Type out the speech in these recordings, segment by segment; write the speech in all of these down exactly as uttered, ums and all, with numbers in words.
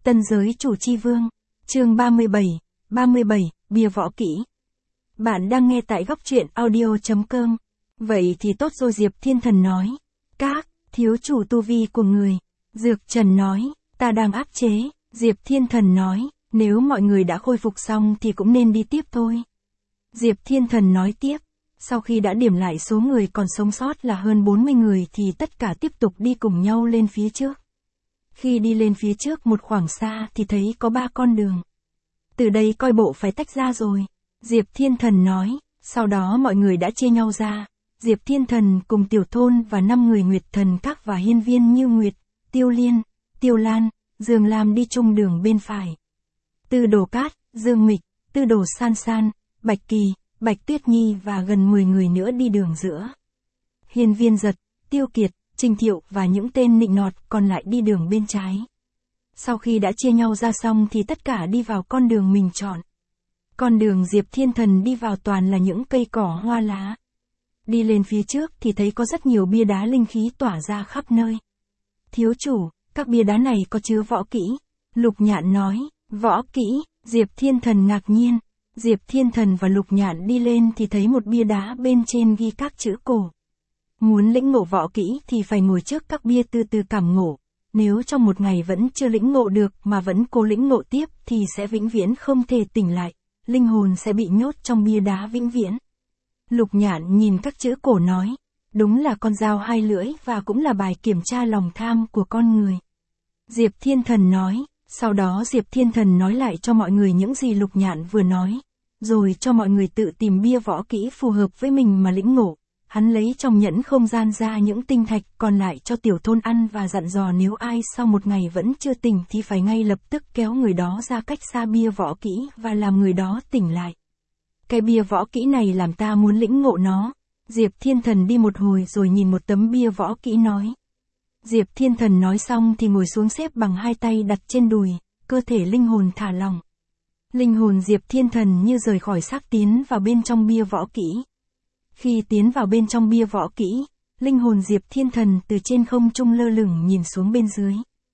Tân giới chủ chi vương. Chương ba mươi bảy, ba mươi bảy, bia võ kỹ. Bạn đang nghe tại góc truyện audio chấm com. Vậy thì tốt rồi, Diệp Thiên Thần nói. Các, thiếu chủ tu vi của người. Dược Trần nói, ta đang áp chế. Diệp Thiên Thần nói, nếu mọi người đã khôi phục xong thì cũng nên đi tiếp thôi. Diệp Thiên Thần nói tiếp, sau khi đã điểm lại số người còn sống sót là hơn bốn mươi người thì tất cả tiếp tục đi cùng nhau lên phía trước. Khi đi lên phía trước một khoảng xa thì thấy có ba con đường. Từ đây coi bộ phải tách ra rồi. Diệp Thiên Thần nói, sau đó mọi người đã chia nhau ra. Diệp Thiên Thần cùng Tiểu Thôn và năm người Nguyệt Thần Các và hiên viên Như Nguyệt, Tiêu Liên, Tiêu Lan, Dương Lam đi chung đường bên phải. Tư Đồ Cát, Dương Mịch, Tư Đồ San San, Bạch Kỳ, Bạch Tuyết Nhi và gần mười người nữa đi đường giữa. Hiên viên Giật, Tiêu Kiệt, Trình Thiệu và những tên nịnh nọt còn lại đi đường bên trái. Sau khi đã chia nhau ra xong thì tất cả đi vào con đường mình chọn. Con đường Diệp Thiên Thần đi vào toàn là những cây cỏ hoa lá. Đi lên phía trước thì thấy có rất nhiều bia đá linh khí tỏa ra khắp nơi. Thiếu chủ, các bia đá này có chứa võ kỹ. Lục Nhạn nói, võ kỹ. Diệp Thiên Thần ngạc nhiên. Diệp Thiên Thần và Lục Nhạn đi lên thì thấy một bia đá bên trên ghi các chữ cổ. Muốn lĩnh ngộ võ kỹ thì phải ngồi trước các bia từ từ cảm ngộ. Nếu trong một ngày vẫn chưa lĩnh ngộ được mà vẫn cố lĩnh ngộ tiếp thì sẽ vĩnh viễn không thể tỉnh lại. Linh hồn sẽ bị nhốt trong bia đá vĩnh viễn. Lục Nhạn nhìn các chữ cổ nói, đúng là con dao hai lưỡi và cũng là bài kiểm tra lòng tham của con người. Diệp Thiên Thần nói, sau đó Diệp Thiên Thần nói lại cho mọi người những gì Lục Nhạn vừa nói, rồi cho mọi người tự tìm bia võ kỹ phù hợp với mình mà lĩnh ngộ. Hắn lấy trong nhẫn không gian ra những tinh thạch còn lại cho Tiểu Thôn ăn và dặn dò nếu ai sau một ngày vẫn chưa tỉnh thì phải ngay lập tức kéo người đó ra cách xa bia võ kỹ và làm người đó tỉnh lại. Cái bia võ kỹ này làm ta muốn lĩnh ngộ nó. Diệp Thiên Thần đi một hồi rồi nhìn một tấm bia võ kỹ nói. Diệp Thiên Thần nói xong thì ngồi xuống xếp bằng hai tay đặt trên đùi, cơ thể linh hồn thả lỏng. Linh hồn Diệp Thiên Thần như rời khỏi xác tiến vào bên trong bia võ kỹ. Khi tiến vào bên trong bia võ kỹ, linh hồn Diệp Thiên Thần từ trên không trung lơ lửng nhìn xuống bên dưới.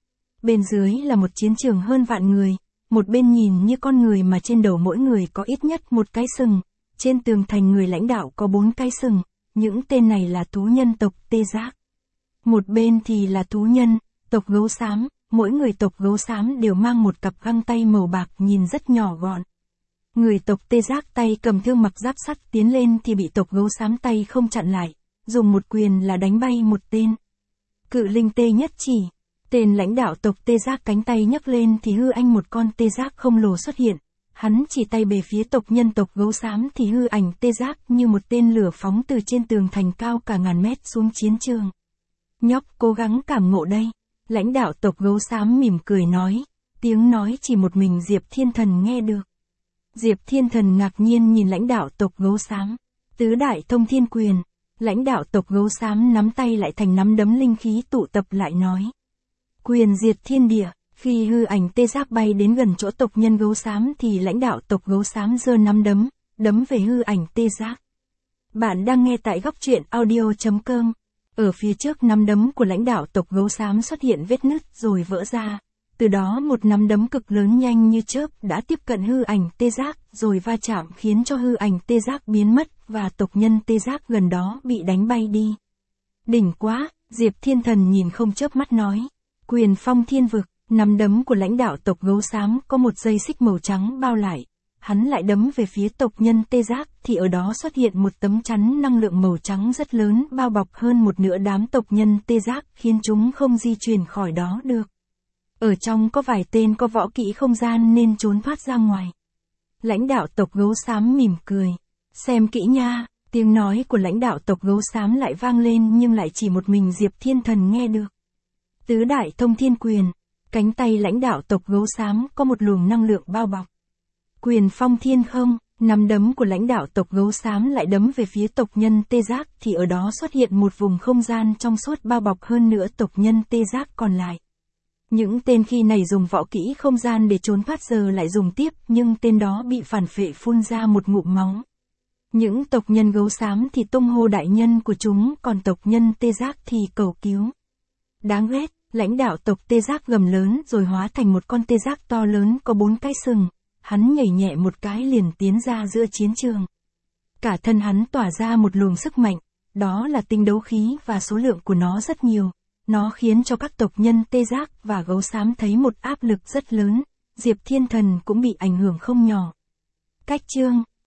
Bên dưới là một chiến trường hơn vạn người, một bên nhìn như con người mà trên đầu mỗi người có ít nhất một cái sừng, trên tường thành người lãnh đạo có bốn cái sừng, những tên này là thú nhân tộc Tê Giác. Một bên thì là thú nhân, tộc Gấu Xám, mỗi người tộc Gấu Xám đều mang một cặp găng tay màu bạc nhìn rất nhỏ gọn. Người tộc Tê Giác tay cầm thương mặc giáp sắt tiến lên thì bị tộc Gấu Xám tay không chặn lại, dùng một quyền là đánh bay một tên. Cự linh Tê Nhất Chỉ, tên lãnh đạo tộc Tê Giác cánh tay nhấc lên thì hư ảnh một con Tê Giác khổng lồ xuất hiện, hắn chỉ tay về phía tộc nhân tộc Gấu Xám thì hư ảnh Tê Giác như một tên lửa phóng từ trên tường thành cao cả ngàn mét xuống chiến trường. Nhóc cố gắng cảm ngộ đây, lãnh đạo tộc Gấu Xám mỉm cười nói, tiếng nói chỉ một mình Diệp Thiên Thần nghe được. Diệp Thiên Thần ngạc nhiên nhìn lãnh đạo tộc Gấu Xám. Tứ đại thông thiên quyền. Lãnh đạo tộc Gấu Xám nắm tay lại thành nắm đấm linh khí tụ tập lại nói. Quyền diệt thiên địa. Khi hư ảnh Tê Giác bay đến gần chỗ tộc nhân Gấu Xám thì lãnh đạo tộc Gấu Xám giơ nắm đấm, đấm về hư ảnh Tê Giác. Bạn đang nghe tại góc truyện audio chấm com. Ở phía trước nắm đấm của lãnh đạo tộc Gấu Xám xuất hiện vết nứt rồi vỡ ra. Từ đó một nắm đấm cực lớn nhanh như chớp đã tiếp cận hư ảnh Tê Giác rồi va chạm khiến cho hư ảnh Tê Giác biến mất và tộc nhân Tê Giác gần đó bị đánh bay đi. Đỉnh quá, Diệp Thiên Thần nhìn không chớp mắt nói. Quyền phong thiên vực, nắm đấm của lãnh đạo tộc Gấu Xám có một dây xích màu trắng bao lại. Hắn lại đấm về phía tộc nhân Tê Giác thì ở đó xuất hiện một tấm chắn năng lượng màu trắng rất lớn bao bọc hơn một nửa đám tộc nhân Tê Giác khiến chúng không di chuyển khỏi đó được. Ở trong có vài tên có võ kỹ không gian nên trốn thoát ra ngoài. Lãnh đạo tộc Gấu Xám mỉm cười. Xem kỹ nha, tiếng nói của lãnh đạo tộc Gấu Xám lại vang lên nhưng lại chỉ một mình Diệp Thiên Thần nghe được. Tứ đại thông thiên quyền. Cánh tay lãnh đạo tộc Gấu Xám có một luồng năng lượng bao bọc. Quyền phong thiên không, nắm đấm của lãnh đạo tộc Gấu Xám lại đấm về phía tộc nhân Tê Giác thì ở đó xuất hiện một vùng không gian trong suốt bao bọc hơn nữa tộc nhân Tê Giác còn lại. Những tên khi này dùng võ kỹ không gian để trốn thoát giờ lại dùng tiếp nhưng tên đó bị phản phệ phun ra một ngụm máu. Những tộc nhân Gấu Xám thì tung hô đại nhân của chúng còn tộc nhân Tê Giác thì cầu cứu. Đáng ghét, Lãnh đạo tộc tê giác gầm lớn rồi hóa thành một con tê giác to lớn có bốn cái sừng, hắn nhảy nhẹ một cái liền tiến ra giữa chiến trường. Cả thân hắn tỏa ra một luồng sức mạnh, đó là tinh đấu khí và số lượng của nó rất nhiều. Nó khiến cho các tộc nhân tê giác và gấu xám thấy một áp lực rất lớn, Diệp Thiên Thần cũng bị ảnh hưởng không nhỏ. Cách chương